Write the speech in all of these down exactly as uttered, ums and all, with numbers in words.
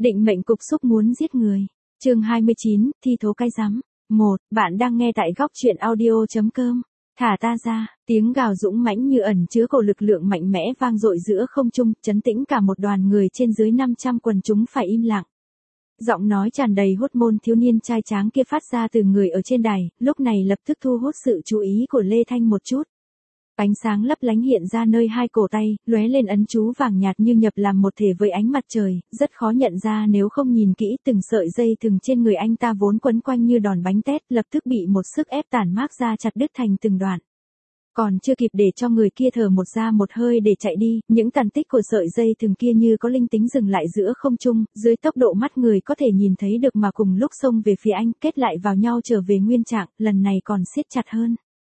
Định mệnh cục xúc muốn giết người. Chương hai mươi chín, thi thố cái rắm. một. Bạn đang nghe tại góc truyện audio.com. Thả ta ra, tiếng gào dũng mãnh như ẩn chứa cổ lực lượng mạnh mẽ vang dội giữa không trung, chấn tĩnh cả một đoàn người trên dưới năm trăm quần chúng phải im lặng. Giọng nói tràn đầy hốt môn thiếu niên trai tráng kia phát ra từ người ở trên đài, lúc này lập tức thu hút sự chú ý của Lê Thanh một chút. Ánh sáng lấp lánh hiện ra nơi hai cổ tay, lóe lên ấn chú vàng nhạt như nhập làm một thể với ánh mặt trời, rất khó nhận ra nếu không nhìn kỹ. Từng sợi dây thừng trên người anh ta vốn quấn quanh như đòn bánh tét, lập tức bị một sức ép tàn mát ra chặt đứt thành từng đoạn. Còn chưa kịp để cho người kia thở một ra một hơi để chạy đi, những tàn tích của sợi dây thừng kia như có linh tính dừng lại giữa không trung, dưới tốc độ mắt người có thể nhìn thấy được mà cùng lúc xông về phía anh, kết lại vào nhau trở về nguyên trạng, lần này còn siết chặt hơn.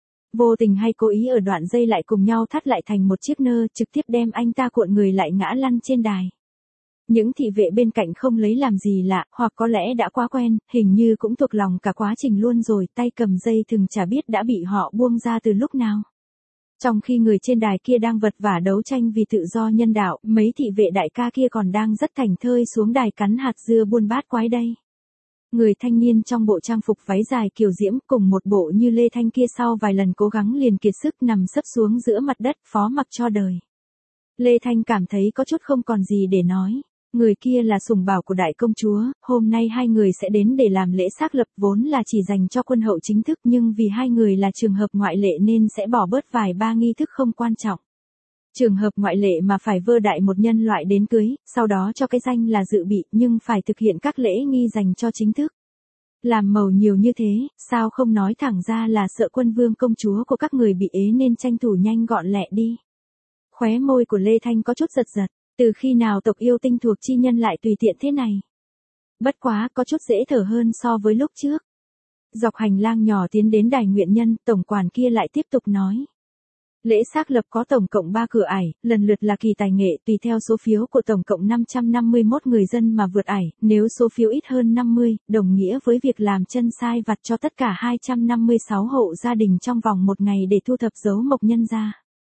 Vô tình hay cố ý ở đoạn dây lại cùng nhau thắt lại thành một chiếc nơ, trực tiếp đem anh ta cuộn người lại ngã lăn trên đài. Những thị vệ bên cạnh không lấy làm gì lạ, hoặc có lẽ đã quá quen, hình như cũng thuộc lòng cả quá trình luôn rồi, tay cầm dây thừng chả biết đã bị họ buông ra từ lúc nào. Trong khi người trên đài kia đang vật vã đấu tranh vì tự do nhân đạo, mấy thị vệ đại ca kia còn đang rất thảnh thơi xuống đài cắn hạt dưa buôn bát quái đây. Người thanh niên trong bộ trang phục váy dài kiều diễm cùng một bộ như Lê Thanh kia sau vài lần cố gắng liền kiệt sức nằm sấp xuống giữa mặt đất phó mặc cho đời. Lê Thanh cảm thấy có chút không còn gì để nói. Người kia là sủng bảo của đại công chúa, hôm nay hai người sẽ đến để làm lễ xác lập vốn là chỉ dành cho quân hậu chính thức nhưng vì hai người là trường hợp ngoại lệ nên sẽ bỏ bớt vài ba nghi thức không quan trọng. Trường hợp ngoại lệ mà phải vơ đại một nhân loại đến cưới, sau đó cho cái danh là dự bị nhưng phải thực hiện các lễ nghi dành cho chính thức. Làm màu nhiều như thế, sao không nói thẳng ra là sợ quân vương công chúa của các người bị ế nên tranh thủ nhanh gọn lẹ đi. Khóe môi của Lê Thanh có chút giật giật, từ khi nào tộc yêu tinh thuộc chi nhân lại tùy tiện thế này. Bất quá có chút dễ thở hơn so với lúc trước. Dọc hành lang nhỏ tiến đến đài nguyện nhân, tổng quản kia lại tiếp tục nói. Lễ xác lập có tổng cộng ba cửa ải, lần lượt là kỳ tài nghệ tùy theo số phiếu của tổng cộng năm trăm năm mươi mốt người dân mà vượt ải, nếu số phiếu ít hơn năm mươi, đồng nghĩa với việc làm chân sai vặt cho tất cả hai trăm năm mươi sáu hộ gia đình trong vòng một ngày để thu thập dấu mộc nhân ra.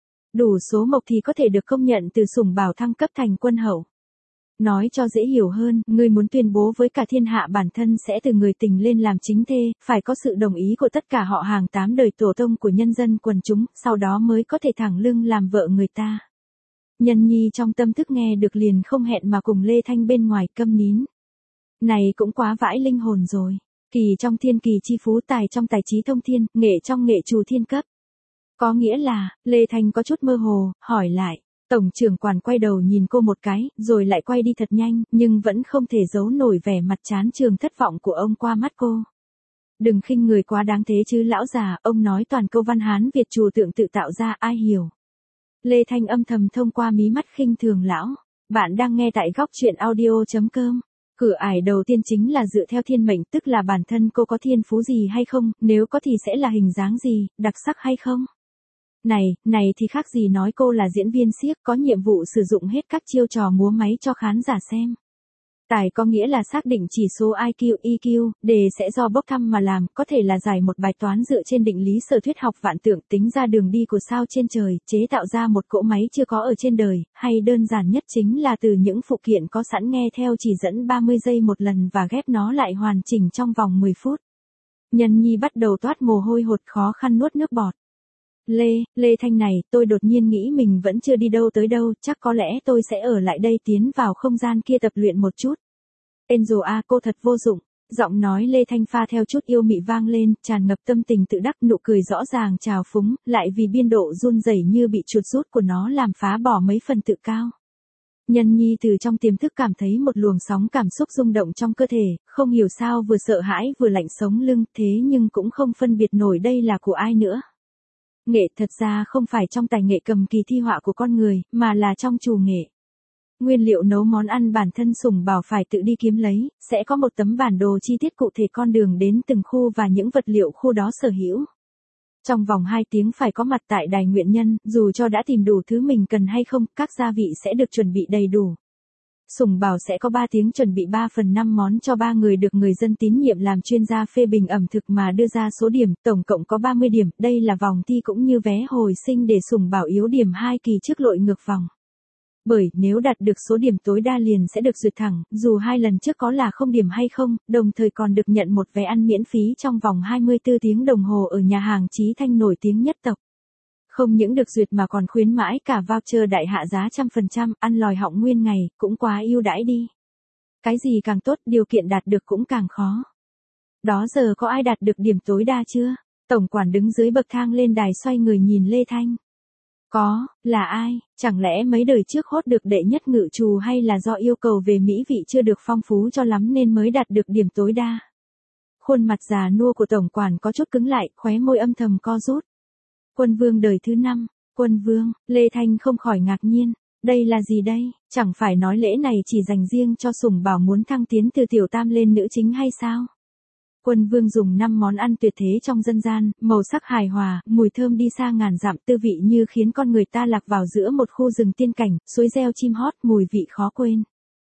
Đủ số mộc thì có thể được công nhận từ sủng bảo thăng cấp thành quân hậu. Nói cho dễ hiểu hơn, người muốn tuyên bố với cả thiên hạ bản thân sẽ từ người tình lên làm chính thê, phải có sự đồng ý của tất cả họ hàng tám đời tổ tông của nhân dân quần chúng, sau đó mới có thể thẳng lưng làm vợ người ta. Nhân nhi trong tâm thức nghe được liền không hẹn mà cùng Lê Thanh bên ngoài câm nín. Này cũng quá vãi linh hồn rồi. Kỳ trong thiên kỳ chi phú, tài trong tài trí thông thiên, nghệ trong nghệ trù thiên cấp. Có nghĩa là, Lê Thanh có chút mơ hồ, hỏi lại. Tổng trưởng quản quay đầu nhìn cô một cái, rồi lại quay đi thật nhanh, nhưng vẫn không thể giấu nổi vẻ mặt chán trường thất vọng của ông qua mắt cô. Đừng khinh người quá đáng thế chứ lão già, ông nói toàn câu văn Hán Việt trù tượng tự tạo ra ai hiểu. Lê Thanh âm thầm thông qua mí mắt khinh thường lão. Bạn đang nghe tại góc truyện audio.com. Cửa ải đầu tiên chính là dựa theo thiên mệnh, tức là bản thân cô có thiên phú gì hay không, nếu có thì sẽ là hình dáng gì, đặc sắc hay không. Này, này thì khác gì nói cô là diễn viên xiếc có nhiệm vụ sử dụng hết các chiêu trò múa máy cho khán giả xem. Tài có nghĩa là xác định chỉ số I Q, E Q, đề sẽ do bốc thăm mà làm, có thể là giải một bài toán dựa trên định lý sở thuyết học vạn tượng tính ra đường đi của sao trên trời, chế tạo ra một cỗ máy chưa có ở trên đời, hay đơn giản nhất chính là từ những phụ kiện có sẵn nghe theo chỉ dẫn ba mươi giây một lần và ghép nó lại hoàn chỉnh trong vòng mười phút. Nhân nhi bắt đầu toát mồ hôi hột khó khăn nuốt nước bọt. Lê, Lê Thanh này, tôi đột nhiên nghĩ mình vẫn chưa đi đâu tới đâu, chắc có lẽ tôi sẽ ở lại đây tiến vào không gian kia tập luyện một chút. Angel a cô thật vô dụng, giọng nói Lê Thanh pha theo chút yêu mị vang lên, tràn ngập tâm tình tự đắc, nụ cười rõ ràng trào phúng, lại vì biên độ run rẩy như bị chuột rút của nó làm phá bỏ mấy phần tự cao. Nhân nhi từ trong tiềm thức cảm thấy một luồng sóng cảm xúc rung động trong cơ thể, không hiểu sao vừa sợ hãi vừa lạnh sống lưng, thế nhưng cũng không phân biệt nổi đây là của ai nữa. Nghệ thật ra không phải trong tài nghệ cầm kỳ thi họa của con người, mà là trong trù nghệ. Nguyên liệu nấu món ăn bản thân sủng bảo phải tự đi kiếm lấy, sẽ có một tấm bản đồ chi tiết cụ thể con đường đến từng khu và những vật liệu khu đó sở hữu. Trong vòng hai tiếng phải có mặt tại đài nguyện nhân, dù cho đã tìm đủ thứ mình cần hay không, các gia vị sẽ được chuẩn bị đầy đủ. Sủng bảo sẽ có ba tiếng chuẩn bị ba phần năm món cho ba người được người dân tín nhiệm làm chuyên gia phê bình ẩm thực mà đưa ra số điểm, tổng cộng có ba mươi điểm, đây là vòng thi cũng như vé hồi sinh để sủng bảo yếu điểm hai kỳ trước lội ngược vòng. Bởi nếu đạt được số điểm tối đa liền sẽ được duyệt thẳng, dù hai lần trước có là không điểm hay không, đồng thời còn được nhận một vé ăn miễn phí trong vòng hai mươi tư tiếng đồng hồ ở nhà hàng Chí Thanh nổi tiếng nhất tộc. Không những được duyệt mà còn khuyến mãi cả voucher đại hạ giá trăm phần trăm, ăn lòi họng nguyên ngày, cũng quá ưu đãi đi. Cái gì càng tốt, điều kiện đạt được cũng càng khó. Đó giờ có ai đạt được điểm tối đa chưa? Tổng quản đứng dưới bậc thang lên đài xoay người nhìn Lê Thanh. Có, là ai? Chẳng lẽ mấy đời trước hốt được đệ nhất ngự trù hay là do yêu cầu về mỹ vị chưa được phong phú cho lắm nên mới đạt được điểm tối đa? Khuôn mặt già nua của tổng quản có chút cứng lại, khóe môi âm thầm co rút. Quân vương đời thứ năm, quân vương, Lê Thanh không khỏi ngạc nhiên. Đây là gì đây? Chẳng phải nói lễ này chỉ dành riêng cho sủng bảo muốn thăng tiến từ tiểu tam lên nữ chính hay sao? Quân vương dùng năm món ăn tuyệt thế trong dân gian, màu sắc hài hòa, mùi thơm đi xa ngàn dặm, tư vị như khiến con người ta lạc vào giữa một khu rừng tiên cảnh, suối reo chim hót, mùi vị khó quên.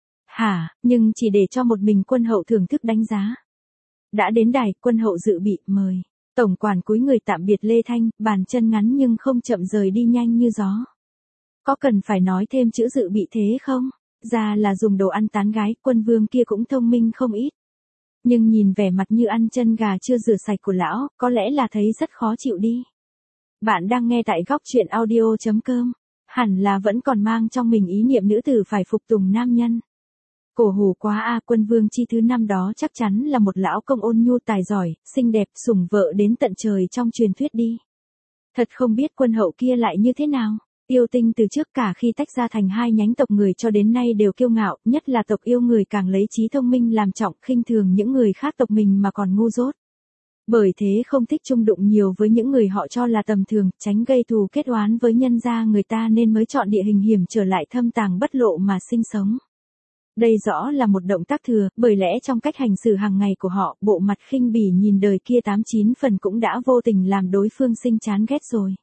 Hả, nhưng chỉ để cho một mình quân hậu thưởng thức đánh giá. Đã đến đài, quân hậu dự bị, mời. Tổng quản cúi người tạm biệt Lê Thanh, bàn chân ngắn nhưng không chậm rời đi nhanh như gió. Có cần phải nói thêm chữ dự bị thế không? Ra là dùng đồ ăn tán gái, quân vương kia cũng thông minh không ít. Nhưng nhìn vẻ mặt như ăn chân gà chưa rửa sạch của lão, có lẽ là thấy rất khó chịu đi. Bạn đang nghe tại góc truyện audio.com. Hẳn là vẫn còn mang trong mình ý niệm nữ tử phải phục tùng nam nhân. Cổ hủ quá a, quân vương chi thứ năm đó chắc chắn là một lão công ôn nhu tài giỏi, xinh đẹp, sủng vợ đến tận trời trong truyền thuyết đi. Thật không biết quân hậu kia lại như thế nào. Yêu tinh từ trước cả khi tách ra thành hai nhánh tộc người cho đến nay đều kiêu ngạo, nhất là tộc yêu người càng lấy trí thông minh làm trọng, khinh thường những người khác tộc mình mà còn ngu dốt. Bởi thế không thích chung đụng nhiều với những người họ cho là tầm thường, tránh gây thù kết oán với nhân gia người ta nên mới chọn địa hình hiểm trở lại thâm tàng bất lộ mà sinh sống. Đây rõ là một động tác thừa, bởi lẽ trong cách hành xử hàng ngày của họ, bộ mặt khinh bỉ nhìn đời kia tám chín phần cũng đã vô tình làm đối phương sinh chán ghét rồi.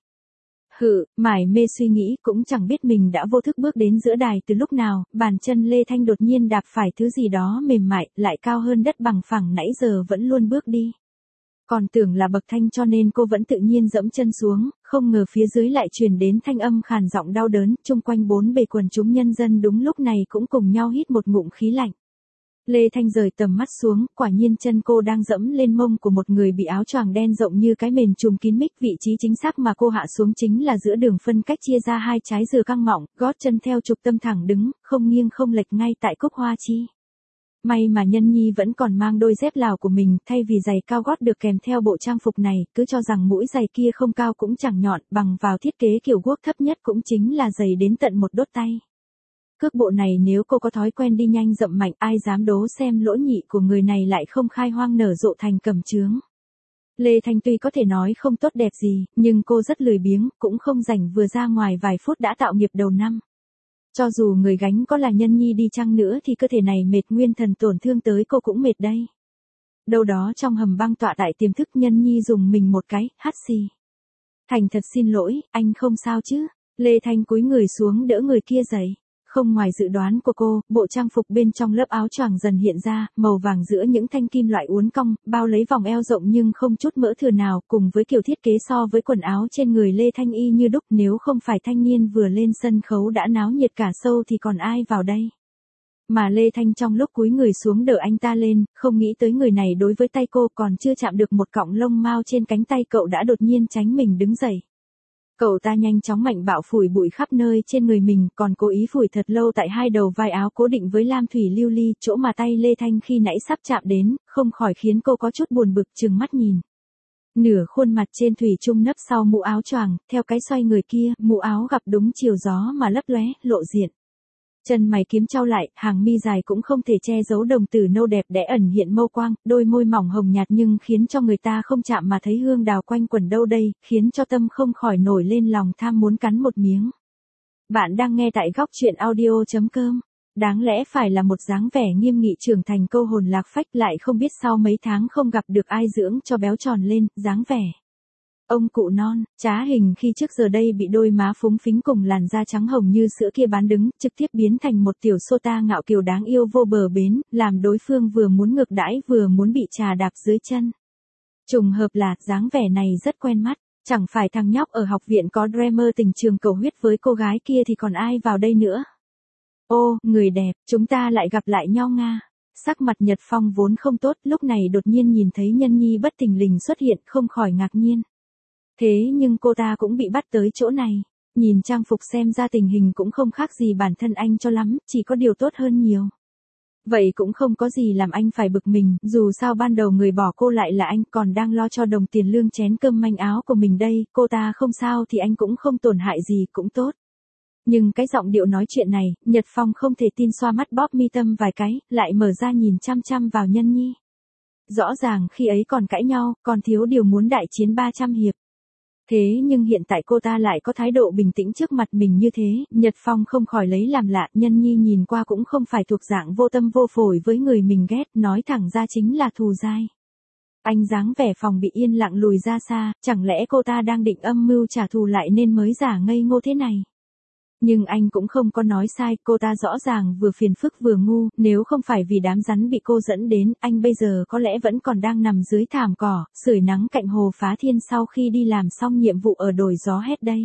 Hự, mải mê suy nghĩ cũng chẳng biết mình đã vô thức bước đến giữa đài từ lúc nào, bàn chân Lê Thanh đột nhiên đạp phải thứ gì đó mềm mại, lại cao hơn đất bằng phẳng nãy giờ vẫn luôn bước đi. Còn tưởng là bậc thanh cho nên cô vẫn tự nhiên dẫm chân xuống, không ngờ phía dưới lại truyền đến thanh âm khàn giọng đau đớn, chung quanh bốn bề quần chúng nhân dân đúng lúc này cũng cùng nhau hít một ngụm khí lạnh. Lê Thanh rời tầm mắt xuống, quả nhiên chân cô đang dẫm lên mông của một người bị áo choàng đen rộng như cái mền trùm kín mít, vị trí chính xác mà cô hạ xuống chính là giữa đường phân cách chia ra hai trái dừa căng mọng, gót chân theo trục tâm thẳng đứng, không nghiêng không lệch ngay tại cúc hoa chi. May mà Nhân Nhi vẫn còn mang đôi dép Lào của mình, thay vì giày cao gót được kèm theo bộ trang phục này, cứ cho rằng mũi giày kia không cao cũng chẳng nhọn, bằng vào thiết kế kiểu guốc thấp nhất cũng chính là giày đến tận một đốt tay. Cước bộ này nếu cô có thói quen đi nhanh rậm mạnh, ai dám đố xem lỗ nhị của người này lại không khai hoang nở rộ thành cẩm chướng. Lê Thanh tuy có thể nói không tốt đẹp gì, nhưng cô rất lười biếng, cũng không rảnh vừa ra ngoài vài phút đã tạo nghiệp đầu năm. Cho dù người gánh có là Nhân Nhi đi chăng nữa thì cơ thể này mệt nguyên thần tổn thương tới cô cũng mệt đây. Đâu đó trong hầm băng tọa tại tiềm thức Nhân Nhi dùng mình một cái, hắt xì. Thành thật xin lỗi, anh không sao chứ? Lê Thanh cúi người xuống đỡ người kia dậy. Không ngoài dự đoán của cô, bộ trang phục bên trong lớp áo choàng dần hiện ra, màu vàng giữa những thanh kim loại uốn cong, bao lấy vòng eo rộng nhưng không chút mỡ thừa nào, cùng với kiểu thiết kế so với quần áo trên người Lê Thanh y như đúc, nếu không phải thanh niên vừa lên sân khấu đã náo nhiệt cả show thì còn ai vào đây. Mà Lê Thanh trong lúc cúi người xuống đỡ anh ta lên, không nghĩ tới người này đối với tay cô còn chưa chạm được một cọng lông mao trên cánh tay cậu đã đột nhiên tránh mình đứng dậy. Cậu ta nhanh chóng mạnh bạo phủi bụi khắp nơi trên người mình, còn cố ý phủi thật lâu tại hai đầu vai áo cố định với lam thủy lưu ly, chỗ mà tay Lê Thanh khi nãy sắp chạm đến, không khỏi khiến cô có chút buồn bực trừng mắt nhìn. Nửa khuôn mặt trên thủy chung nấp sau mũ áo choàng, theo cái xoay người kia, mũ áo gặp đúng chiều gió mà lấp lóe, lộ diện. Chân mày kiếm chau lại, hàng mi dài cũng không thể che giấu đồng tử nâu đẹp đẽ ẩn hiện mâu quang, đôi môi mỏng hồng nhạt nhưng khiến cho người ta không chạm mà thấy hương đào quanh quẩn đâu đây, khiến cho tâm không khỏi nổi lên lòng tham muốn cắn một miếng. Bạn đang nghe tại góc truyện audio.com. Đáng lẽ phải là một dáng vẻ nghiêm nghị trưởng thành câu hồn lạc phách, lại không biết sau mấy tháng không gặp được ai dưỡng cho béo tròn lên, dáng vẻ. Ông cụ non, trá hình khi trước giờ đây bị đôi má phúng phính cùng làn da trắng hồng như sữa kia bán đứng, trực tiếp biến thành một tiểu sô ta ngạo kiều đáng yêu vô bờ bến, làm đối phương vừa muốn ngược đãi vừa muốn bị trà đạp dưới chân. Trùng hợp là, dáng vẻ này rất quen mắt, chẳng phải thằng nhóc ở học viện có dreamer tình trường cầu huyết với cô gái kia thì còn ai vào đây nữa. Ô, người đẹp, chúng ta lại gặp lại nhau Nga. Sắc mặt Nhật Phong vốn không tốt, lúc này đột nhiên nhìn thấy Nhân Nhi bất thình lình xuất hiện, không khỏi ngạc nhiên. Thế nhưng cô ta cũng bị bắt tới chỗ này. Nhìn trang phục xem ra tình hình cũng không khác gì bản thân anh cho lắm, chỉ có điều tốt hơn nhiều. Vậy cũng không có gì làm anh phải bực mình, dù sao ban đầu người bỏ cô lại là anh, còn đang lo cho đồng tiền lương chén cơm manh áo của mình đây, cô ta không sao thì anh cũng không tổn hại gì, cũng tốt. Nhưng cái giọng điệu nói chuyện này, Nhật Phong không thể tin, xoa mắt bóp mi tâm vài cái, lại mở ra nhìn chăm chăm vào Nhân Nhi. Rõ ràng khi ấy còn cãi nhau, còn thiếu điều muốn đại chiến ba trăm hiệp. Thế nhưng hiện tại cô ta lại có thái độ bình tĩnh trước mặt mình như thế, Nhật Phong không khỏi lấy làm lạ. Nhân Nhi nhìn qua cũng không phải thuộc dạng vô tâm vô phổi với người mình ghét, nói thẳng ra chính là thù dai. Anh dáng vẻ phòng bị yên lặng lùi ra xa, chẳng lẽ cô ta đang định âm mưu trả thù lại nên mới giả ngây ngô thế này. Nhưng anh cũng không có nói sai, cô ta rõ ràng vừa phiền phức vừa ngu, nếu không phải vì đám rắn bị cô dẫn đến, anh bây giờ có lẽ vẫn còn đang nằm dưới thảm cỏ, sưởi nắng cạnh hồ Phá Thiên sau khi đi làm xong nhiệm vụ ở đồi gió hét đây.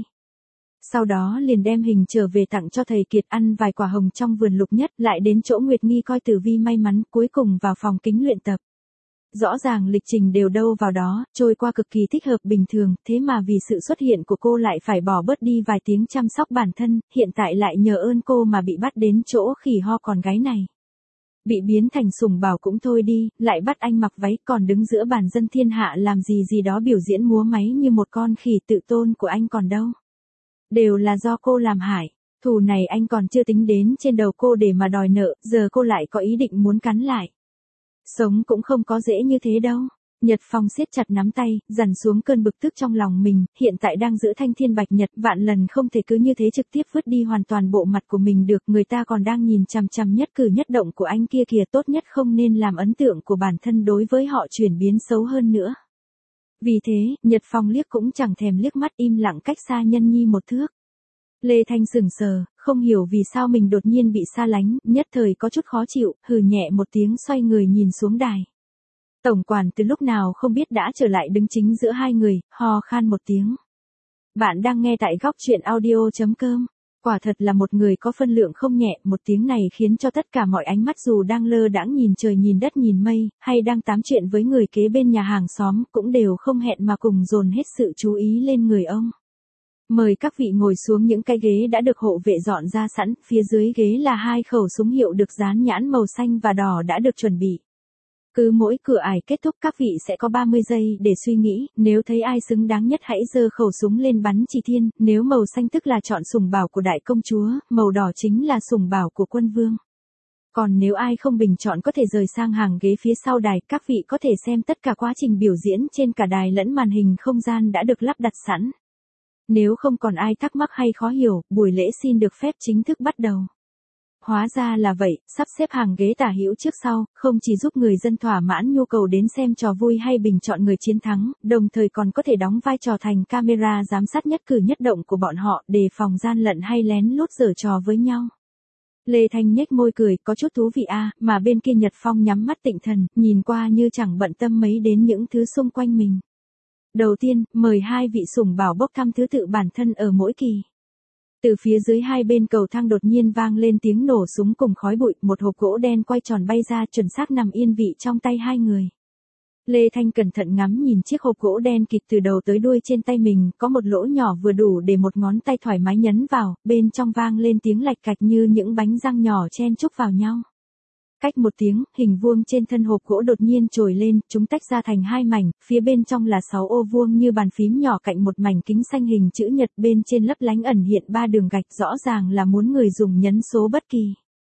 Sau đó liền đem hình trở về tặng cho thầy Kiệt, ăn vài quả hồng trong vườn Lục Nhất, lại đến chỗ Nguyệt Nghi coi tử vi may mắn, cuối cùng vào phòng kính luyện tập. Rõ ràng lịch trình đều đâu vào đó, trôi qua cực kỳ thích hợp bình thường, thế mà vì sự xuất hiện của cô lại phải bỏ bớt đi vài tiếng chăm sóc bản thân, hiện tại lại nhờ ơn cô mà bị bắt đến chỗ khỉ ho con gái này. Bị biến thành sủng bảo cũng thôi đi, lại bắt anh mặc váy còn đứng giữa bàn dân thiên hạ làm gì gì đó biểu diễn múa máy như một con khỉ, tự tôn của anh còn đâu. Đều là do cô làm hại, thù này anh còn chưa tính đến trên đầu cô để mà đòi nợ, giờ cô lại có ý định muốn cắn lại. Sống cũng không có dễ như thế đâu. Nhật Phong siết chặt nắm tay, dằn xuống cơn bực tức trong lòng mình, hiện tại đang giữ thanh thiên bạch nhật, vạn lần không thể cứ như thế trực tiếp vứt đi hoàn toàn bộ mặt của mình được, người ta còn đang nhìn chằm chằm nhất cử nhất động của anh kia kìa, tốt nhất không nên làm ấn tượng của bản thân đối với họ chuyển biến xấu hơn nữa. Vì thế, Nhật Phong liếc cũng chẳng thèm liếc mắt, im lặng cách xa Nhân Nhi một thước. Lê Thanh sững sờ, không hiểu vì sao mình đột nhiên bị xa lánh, nhất thời có chút khó chịu, hừ nhẹ một tiếng xoay người nhìn xuống đài. Tổng quản từ lúc nào không biết đã trở lại đứng chính giữa hai người, ho khan một tiếng. Bạn đang nghe tại góc truyện audio chấm com. Quả thật là một người có phân lượng không nhẹ, một tiếng này khiến cho tất cả mọi ánh mắt dù đang lơ đãng nhìn trời nhìn đất nhìn mây, hay đang tám chuyện với người kế bên nhà hàng xóm, cũng đều không hẹn mà cùng dồn hết sự chú ý lên người ông. Mời các vị ngồi xuống những cái ghế đã được hộ vệ dọn ra sẵn, phía dưới ghế là hai khẩu súng hiệu được dán nhãn màu xanh và đỏ đã được chuẩn bị. Cứ mỗi cửa ải kết thúc các vị sẽ có ba mươi giây để suy nghĩ, nếu thấy ai xứng đáng nhất hãy giơ khẩu súng lên bắn chỉ thiên, nếu màu xanh tức là chọn sủng bảo của đại công chúa, màu đỏ chính là sủng bảo của quân vương. Còn nếu ai không bình chọn có thể rời sang hàng ghế phía sau đài, các vị có thể xem tất cả quá trình biểu diễn trên cả đài lẫn màn hình không gian đã được lắp đặt sẵn. Nếu không còn ai thắc mắc hay khó hiểu, buổi lễ xin được phép chính thức bắt đầu. Hóa ra là vậy, sắp xếp hàng ghế tả hữu trước sau, không chỉ giúp người dân thỏa mãn nhu cầu đến xem trò vui hay bình chọn người chiến thắng, đồng thời còn có thể đóng vai trò thành camera giám sát nhất cử nhất động của bọn họ, đề phòng gian lận hay lén lút giở trò với nhau. Lê Thanh nhếch môi cười, có chút thú vị a, mà bên kia Nhật Phong nhắm mắt tịnh thần, nhìn qua như chẳng bận tâm mấy đến những thứ xung quanh mình. Đầu tiên, mời hai vị sủng bảo bốc thăm thứ tự bản thân ở mỗi kỳ. Từ phía dưới hai bên cầu thang đột nhiên vang lên tiếng nổ súng cùng khói bụi, một hộp gỗ đen quay tròn bay ra, chuẩn xác nằm yên vị trong tay hai người. Lê Thanh cẩn thận ngắm nhìn chiếc hộp gỗ đen kịt từ đầu tới đuôi trên tay mình, có một lỗ nhỏ vừa đủ để một ngón tay thoải mái nhấn vào, bên trong vang lên tiếng lạch cạch như những bánh răng nhỏ chen chúc vào nhau. Cách một tiếng, hình vuông trên thân hộp gỗ đột nhiên trồi lên, chúng tách ra thành hai mảnh, phía bên trong là sáu ô vuông như bàn phím nhỏ cạnh một mảnh kính xanh hình chữ nhật, bên trên lấp lánh ẩn hiện ba đường gạch, rõ ràng là muốn người dùng nhấn số bất kỳ.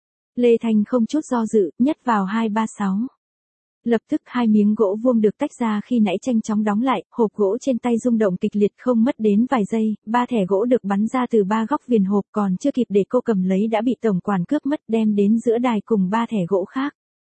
Lê Thanh không chút do dự, nhét vào hai ba sáu. Lập tức hai miếng gỗ vuông được tách ra khi nãy nhanh chóng đóng lại, hộp gỗ trên tay rung động kịch liệt không mất đến vài giây, ba thẻ gỗ được bắn ra từ ba góc viền hộp, còn chưa kịp để cô cầm lấy đã bị tổng quản cướp mất, đem đến giữa đài cùng ba thẻ gỗ khác.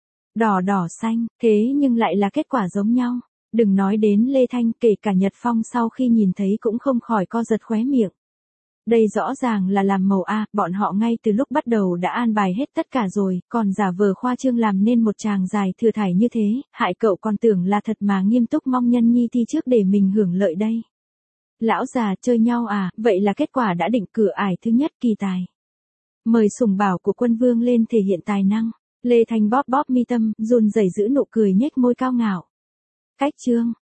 Đỏ đỏ xanh, thế nhưng lại là kết quả giống nhau. Đừng nói đến Lê Thanh, kể cả Nhật Phong sau khi nhìn thấy cũng không khỏi co giật khóe miệng. Đây rõ ràng là làm màu A, bọn họ ngay từ lúc bắt đầu đã an bài hết tất cả rồi, còn giả vờ khoa trương làm nên một tràng dài thừa thải như thế, hại cậu còn tưởng là thật mà nghiêm túc mong Nhân Nhi thi trước để mình hưởng lợi đây. Lão già chơi nhau à, vậy là kết quả đã định cửa ải thứ nhất kỳ tài. Mời sủng bảo của quân vương lên thể hiện tài năng. Lê Thanh bóp bóp mi tâm, run rẩy giữ nụ cười nhếch môi cao ngạo. Cách chương.